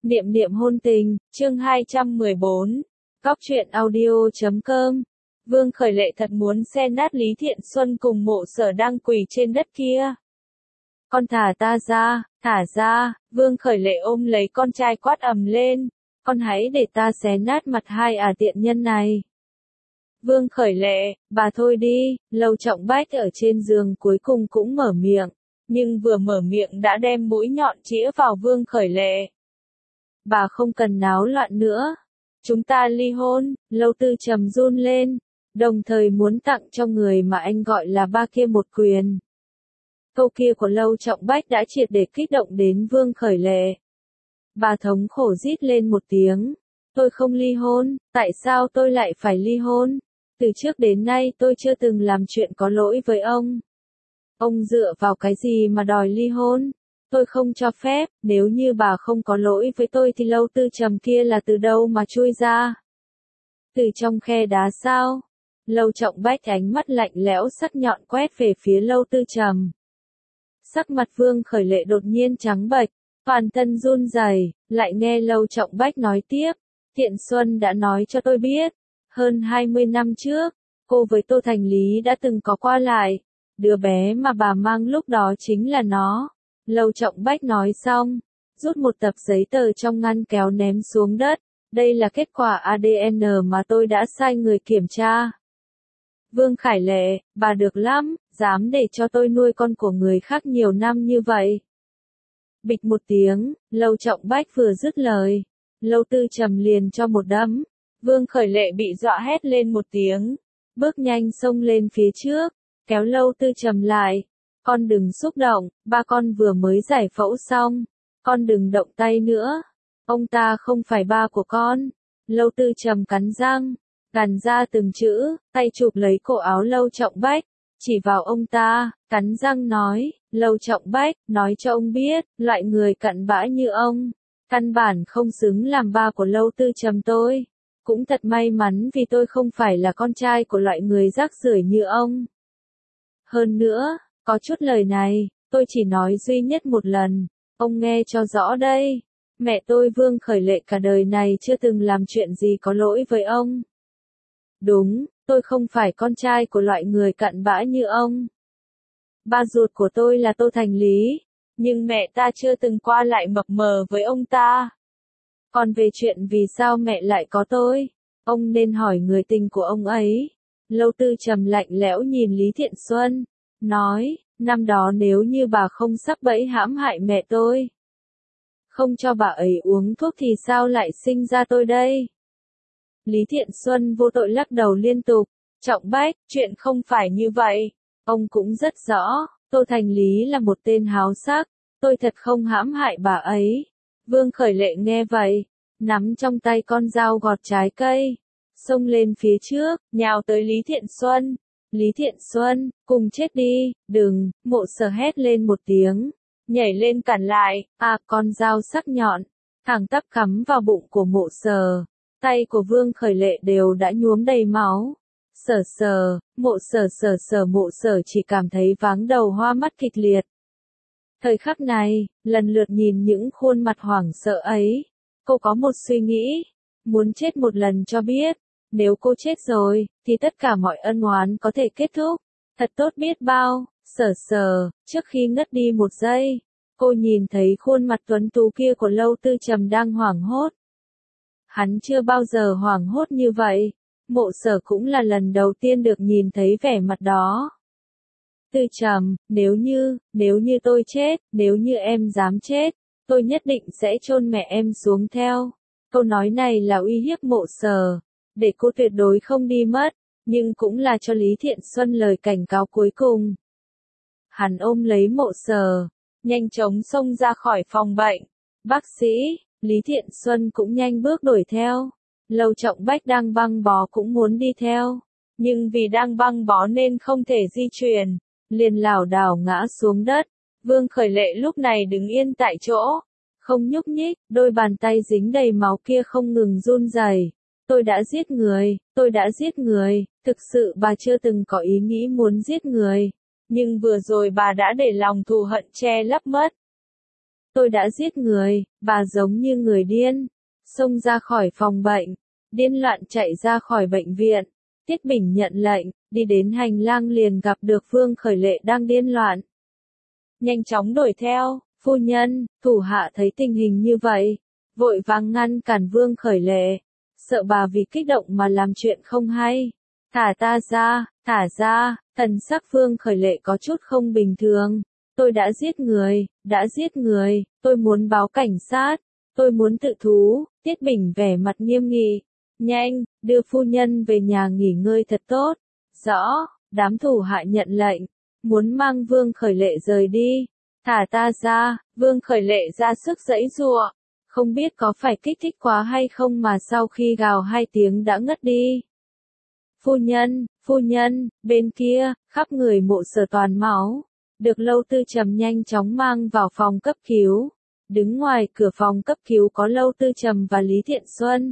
Niệm niệm hôn tình, chương 214. Góc truyện audio.com. Vương Khởi Lệ thật muốn xé nát Lý Thiện Xuân cùng Mộ Sở đang quỳ trên đất kia. Con thả ta ra, thả ra, Vương Khởi Lệ ôm lấy con trai quát ầm lên. Con hãy để ta xé nát mặt hai tiện nhân này. Vương Khởi Lệ, bà thôi đi, Lâu Trọng Bách ở trên giường cuối cùng cũng mở miệng. Nhưng vừa mở miệng đã đem mũi nhọn chĩa vào Vương Khởi Lệ. Bà không cần náo loạn nữa. Chúng ta ly hôn, Lâu Tư trầm run lên, đồng thời muốn tặng cho người mà anh gọi là ba kia một quyền. Câu kia của Lâu Trọng Bách đã triệt để kích động đến Vương Khởi Lệ. Bà thống khổ rít lên một tiếng. Tôi không ly hôn, tại sao tôi lại phải ly hôn? Từ trước đến nay tôi chưa từng làm chuyện có lỗi với ông. Ông dựa vào cái gì mà đòi ly hôn? Tôi không cho phép, nếu như bà không có lỗi với tôi thì Lâu Tư trầm kia là từ đâu mà chui ra? Từ trong khe đá sao? Lâu Trọng Bách ánh mắt lạnh lẽo sắc nhọn quét về phía Lâu Tư trầm. Sắc mặt Vương Khởi Lệ đột nhiên trắng bệch, toàn thân run rẩy, lại nghe Lâu Trọng Bách nói tiếp. Thiện Xuân đã nói cho tôi biết, hơn 20 năm trước, cô với Tô Thành Lý đã từng có qua lại. Đứa bé mà bà mang lúc đó chính là nó. Lâu Trọng Bách nói xong, rút một tập giấy tờ trong ngăn kéo ném xuống đất. Đây là kết quả ADN mà tôi đã sai người kiểm tra. Vương Khải Lệ, bà được lắm, dám để cho tôi nuôi con của người khác nhiều năm như vậy. Bịch một tiếng, Lâu Trọng Bách vừa dứt lời, Lâu Tư trầm liền cho một đấm. Vương Khởi Lệ bị dọa hét lên một tiếng, bước nhanh xông lên phía trước, kéo Lâu Tư trầm lại. Con đừng xúc động, ba con vừa mới giải phẫu xong, con đừng động tay nữa. Ông ta không phải ba của con. Lâu Tư trầm cắn răng, gằn ra từng chữ, tay chụp lấy cổ áo Lâu Trọng Bách, chỉ vào ông ta, cắn răng nói, Lâu Trọng Bách, nói cho ông biết, loại người cặn bã như ông, căn bản không xứng làm ba của Lâu Tư trầm tôi. Cũng thật may mắn vì tôi không phải là con trai của loại người rác rưởi như ông. Hơn nữa, có chút lời này, tôi chỉ nói duy nhất một lần, ông nghe cho rõ đây. Mẹ tôi Vương Khởi Lệ cả đời này chưa từng làm chuyện gì có lỗi với ông. Đúng, tôi không phải con trai của loại người cặn bã như ông. Ba ruột của tôi là Tô Thành Lý, nhưng mẹ ta chưa từng qua lại mập mờ với ông ta. Còn về chuyện vì sao mẹ lại có tôi, ông nên hỏi người tình của ông ấy. Lâu Tư trầm lạnh lẽo nhìn Lý Thiện Xuân, nói, năm đó nếu như bà không sắp bẫy hãm hại mẹ tôi, không cho bà ấy uống thuốc thì sao lại sinh ra tôi đây? Lý Thiện Xuân vô tội lắc đầu liên tục. Trọng Bách, chuyện không phải như vậy. Ông cũng rất rõ, Tô Thành Lý là một tên háo sắc, tôi thật không hãm hại bà ấy. Vương Khởi Lệ nghe vậy, nắm trong tay con dao gọt trái cây, xông lên phía trước, nhào tới Lý Thiện Xuân. Lý Thiện Xuân, cùng chết đi, đừng, Mộ Sở hét lên một tiếng, nhảy lên cản lại, con dao sắc nhọn, thẳng tắp cắm vào bụng của Mộ Sở. Tay của Vương Khởi Lệ đều đã nhuốm đầy máu. Mộ Sở chỉ cảm thấy váng đầu hoa mắt kịch liệt. Thời khắc này, lần lượt nhìn những khuôn mặt hoảng sợ ấy, cô có một suy nghĩ, muốn chết một lần cho biết, nếu cô chết rồi, thì tất cả mọi ân oán có thể kết thúc, thật tốt biết bao. Trước khi ngất đi một giây, cô nhìn thấy khuôn mặt tuấn tú kia của Lâu Tư trầm đang hoảng hốt. Hắn chưa bao giờ hoảng hốt như vậy, Mộ Sở cũng là lần đầu tiên được nhìn thấy vẻ mặt đó. Tư trầm, nếu như tôi chết, nếu như em dám chết, tôi nhất định sẽ chôn mẹ em xuống theo. Câu nói này là uy hiếp Mộ Sở, để cô tuyệt đối không đi mất, nhưng cũng là cho Lý Thiện Xuân lời cảnh cáo cuối cùng. Hắn ôm lấy Mộ Sở, nhanh chóng xông ra khỏi phòng bệnh. Bác sĩ, Lý Thiện Xuân cũng nhanh bước đuổi theo. Lâu Trọng Bách đang băng bó cũng muốn đi theo, nhưng vì đang băng bó nên không thể di chuyển, liền lảo đảo ngã xuống đất. Vương Khởi Lệ lúc này đứng yên tại chỗ, không nhúc nhích, đôi bàn tay dính đầy máu kia không ngừng run rẩy. Tôi đã giết người, thực sự bà chưa từng có ý nghĩ muốn giết người, nhưng vừa rồi bà đã để lòng thù hận che lấp mất. tôi đã giết người, bà giống như người điên. Xông ra khỏi phòng bệnh, điên loạn chạy ra khỏi bệnh viện. Tiết Bình nhận lệnh, đi đến hành lang liền gặp được Vương Khởi Lệ đang điên loạn. Nhanh chóng đuổi theo, phu nhân, thủ hạ thấy tình hình như vậy, vội vàng ngăn cản Vương Khởi Lệ, sợ bà vì kích động mà làm chuyện không hay. Thả ta ra, thả ra, thần sắc Vương Khởi Lệ có chút không bình thường. Tôi đã giết người, tôi muốn báo cảnh sát, tôi muốn tự thú. Tiết Bình vẻ mặt nghiêm nghị. Nhanh, đưa phu nhân về nhà nghỉ ngơi thật tốt. Rõ, đám thủ hạ nhận lệnh, muốn mang Vương Khởi Lệ rời đi. Thả ta ra, Vương Khởi Lệ ra sức giãy giụa, không biết có phải kích thích quá hay không mà sau khi gào 2 tiếng đã ngất đi. Phu nhân, bên kia, khắp người Mộ Sở toàn máu, được Lâu Tư Trầm nhanh chóng mang vào phòng cấp cứu. Đứng ngoài cửa phòng cấp cứu có Lâu Tư Trầm và Lý Thiện Xuân.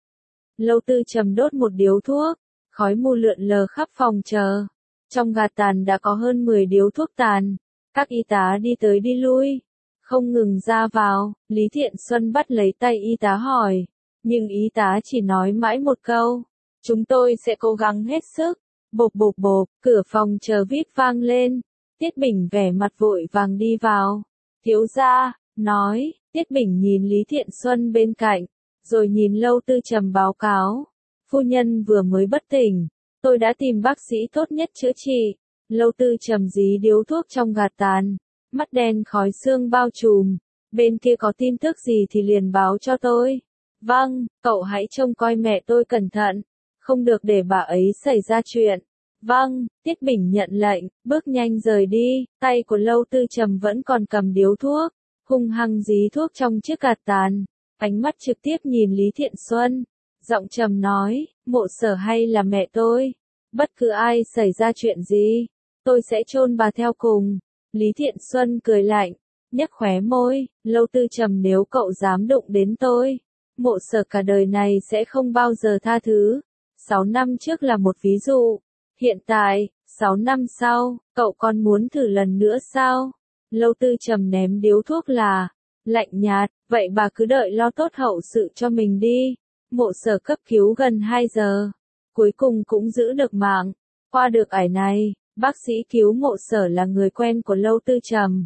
Lâu Tư Trầm đốt một điếu thuốc, khói mù lượn lờ khắp phòng chờ. Trong gạt tàn đã có hơn 10 điếu thuốc tàn, các y tá đi tới đi lui, không ngừng ra vào. Lý Thiện Xuân bắt lấy tay y tá hỏi, nhưng y tá chỉ nói mãi một câu, chúng tôi sẽ cố gắng hết sức. Bộp bộp bộp, cửa phòng chờ vít vang lên. Tiết Bình vẻ mặt vội vàng đi vào. Thiếu gia, nói. Tiết Bình nhìn Lý Thiện Xuân bên cạnh, rồi nhìn Lâu Tư Trầm báo cáo. Phu nhân vừa mới bất tỉnh, tôi đã tìm bác sĩ tốt nhất chữa trị. Lâu Tư Trầm dí điếu thuốc trong gạt tàn, mắt đen khói sương bao trùm. Bên kia có tin tức gì thì liền báo cho tôi. Vâng, cậu hãy trông coi mẹ tôi cẩn thận, không được để bà ấy xảy ra chuyện. Vâng, Tiết Bình nhận lệnh, bước nhanh rời đi. Tay của Lâu Tư Trầm vẫn còn cầm điếu thuốc, hung hăng dí thuốc trong chiếc gạt tàn, ánh mắt trực tiếp nhìn Lý Thiện Xuân, giọng trầm nói, Mộ Sở hay là mẹ tôi, bất cứ ai xảy ra chuyện gì, tôi sẽ chôn bà theo cùng. Lý Thiện Xuân cười lạnh, nhếch khóe môi. Lâu Tư Trầm, nếu cậu dám đụng đến tôi, Mộ Sở cả đời này sẽ không bao giờ tha thứ. 6 năm trước là một ví dụ, hiện tại, 6 năm sau, cậu còn muốn thử lần nữa sao? Lâu Tư Trầm ném điếu thuốc lạnh nhạt, vậy bà cứ đợi lo tốt hậu sự cho mình đi. Mộ Sở cấp cứu gần 2 giờ, cuối cùng cũng giữ được mạng. Qua được ải này, bác sĩ cứu Mộ Sở là người quen của Lâu Tư Trầm.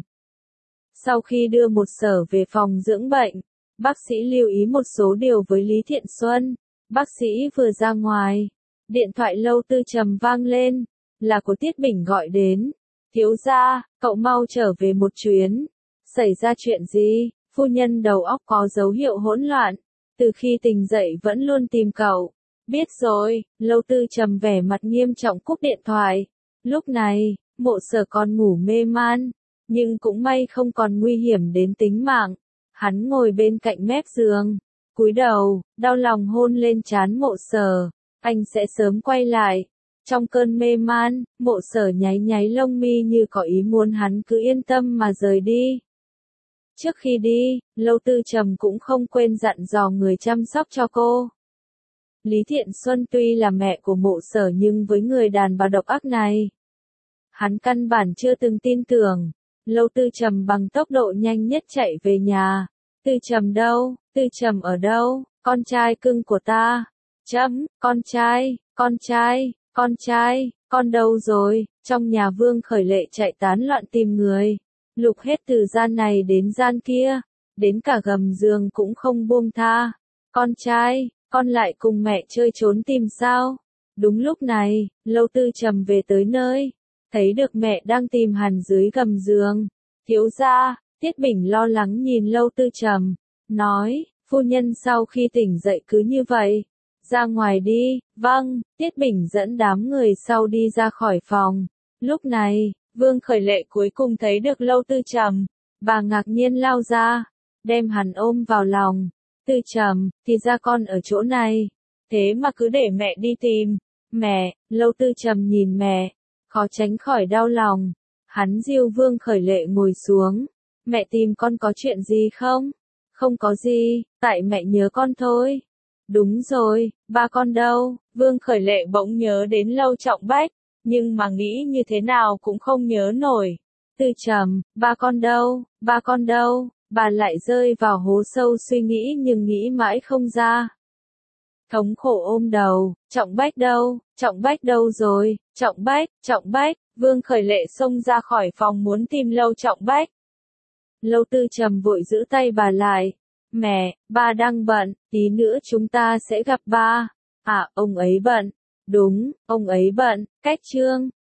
Sau khi đưa Mộ Sở về phòng dưỡng bệnh, bác sĩ lưu ý một số điều với Lý Thiện Xuân. Bác sĩ vừa ra ngoài, điện thoại Lâu Tư Trầm vang lên, là của Tiết Bình gọi đến. Thiếu gia, cậu mau trở về một chuyến. Xảy ra chuyện gì? Phu nhân đầu óc có dấu hiệu hỗn loạn, từ khi tỉnh dậy vẫn luôn tìm cậu. Biết rồi. Lâu Tư Trầm vẻ mặt nghiêm trọng cúp điện thoại. Lúc này, Mộ Sở còn ngủ mê man, nhưng cũng may không còn nguy hiểm đến tính mạng. Hắn ngồi bên cạnh mép giường, cúi đầu, đau lòng hôn lên trán Mộ Sở. Anh sẽ sớm quay lại. Trong cơn mê man, Mộ Sở nháy nháy lông mi như có ý muốn hắn cứ yên tâm mà rời đi. Trước khi đi, Lâu Tư Trầm cũng không quên dặn dò người chăm sóc cho cô. Lý Thiện Xuân tuy là mẹ của Mộ Sở nhưng với người đàn bà độc ác này, hắn căn bản chưa từng tin tưởng. Lâu Tư Trầm bằng tốc độ nhanh nhất chạy về nhà. Tư Trầm đâu? Tư Trầm ở đâu? Con trai cưng của ta. Con trai, con đâu rồi? Trong nhà Vương Khởi Lệ chạy tán loạn tìm người, lục hết từ gian này đến gian kia, đến cả gầm giường cũng không buông tha. Con trai, con lại cùng mẹ chơi trốn tìm sao? Đúng lúc này, Lâu Tư Trầm về tới nơi, thấy được mẹ đang tìm hắn dưới gầm giường. Thiếu gia, Tiết Bình lo lắng nhìn Lâu Tư Trầm, nói, phu nhân sau khi tỉnh dậy cứ như vậy. Ra ngoài đi. Vâng. Tiết Bình dẫn đám người sau đi ra khỏi phòng. Lúc này, Vương Khởi Lệ cuối cùng thấy được Lâu Tư Trầm. Bà ngạc nhiên lao ra, đem hắn ôm vào lòng. Tư Trầm, thì ra con ở chỗ này. Thế mà cứ để mẹ đi tìm. Mẹ. Lâu Tư Trầm nhìn mẹ, khó tránh khỏi đau lòng. Hắn dìu Vương Khởi Lệ ngồi xuống. Mẹ tìm con có chuyện gì không? Không có gì, tại mẹ nhớ con thôi. Đúng rồi, ba con đâu? Vương Khởi Lệ bỗng nhớ đến Lâu Trọng Bách, nhưng mà nghĩ như thế nào cũng không nhớ nổi. Tư Trầm, ba con đâu? Bà lại rơi vào hố sâu suy nghĩ nhưng nghĩ mãi không ra. Thống khổ ôm đầu, Trọng Bách đâu rồi, Trọng Bách, Vương Khởi Lệ xông ra khỏi phòng muốn tìm Lâu Trọng Bách. Lâu Tư Trầm vội giữ tay bà lại. Mẹ, ba đang bận, tí nữa chúng ta sẽ gặp ba. À, ông ấy bận. Đúng, ông ấy bận, cách Trương.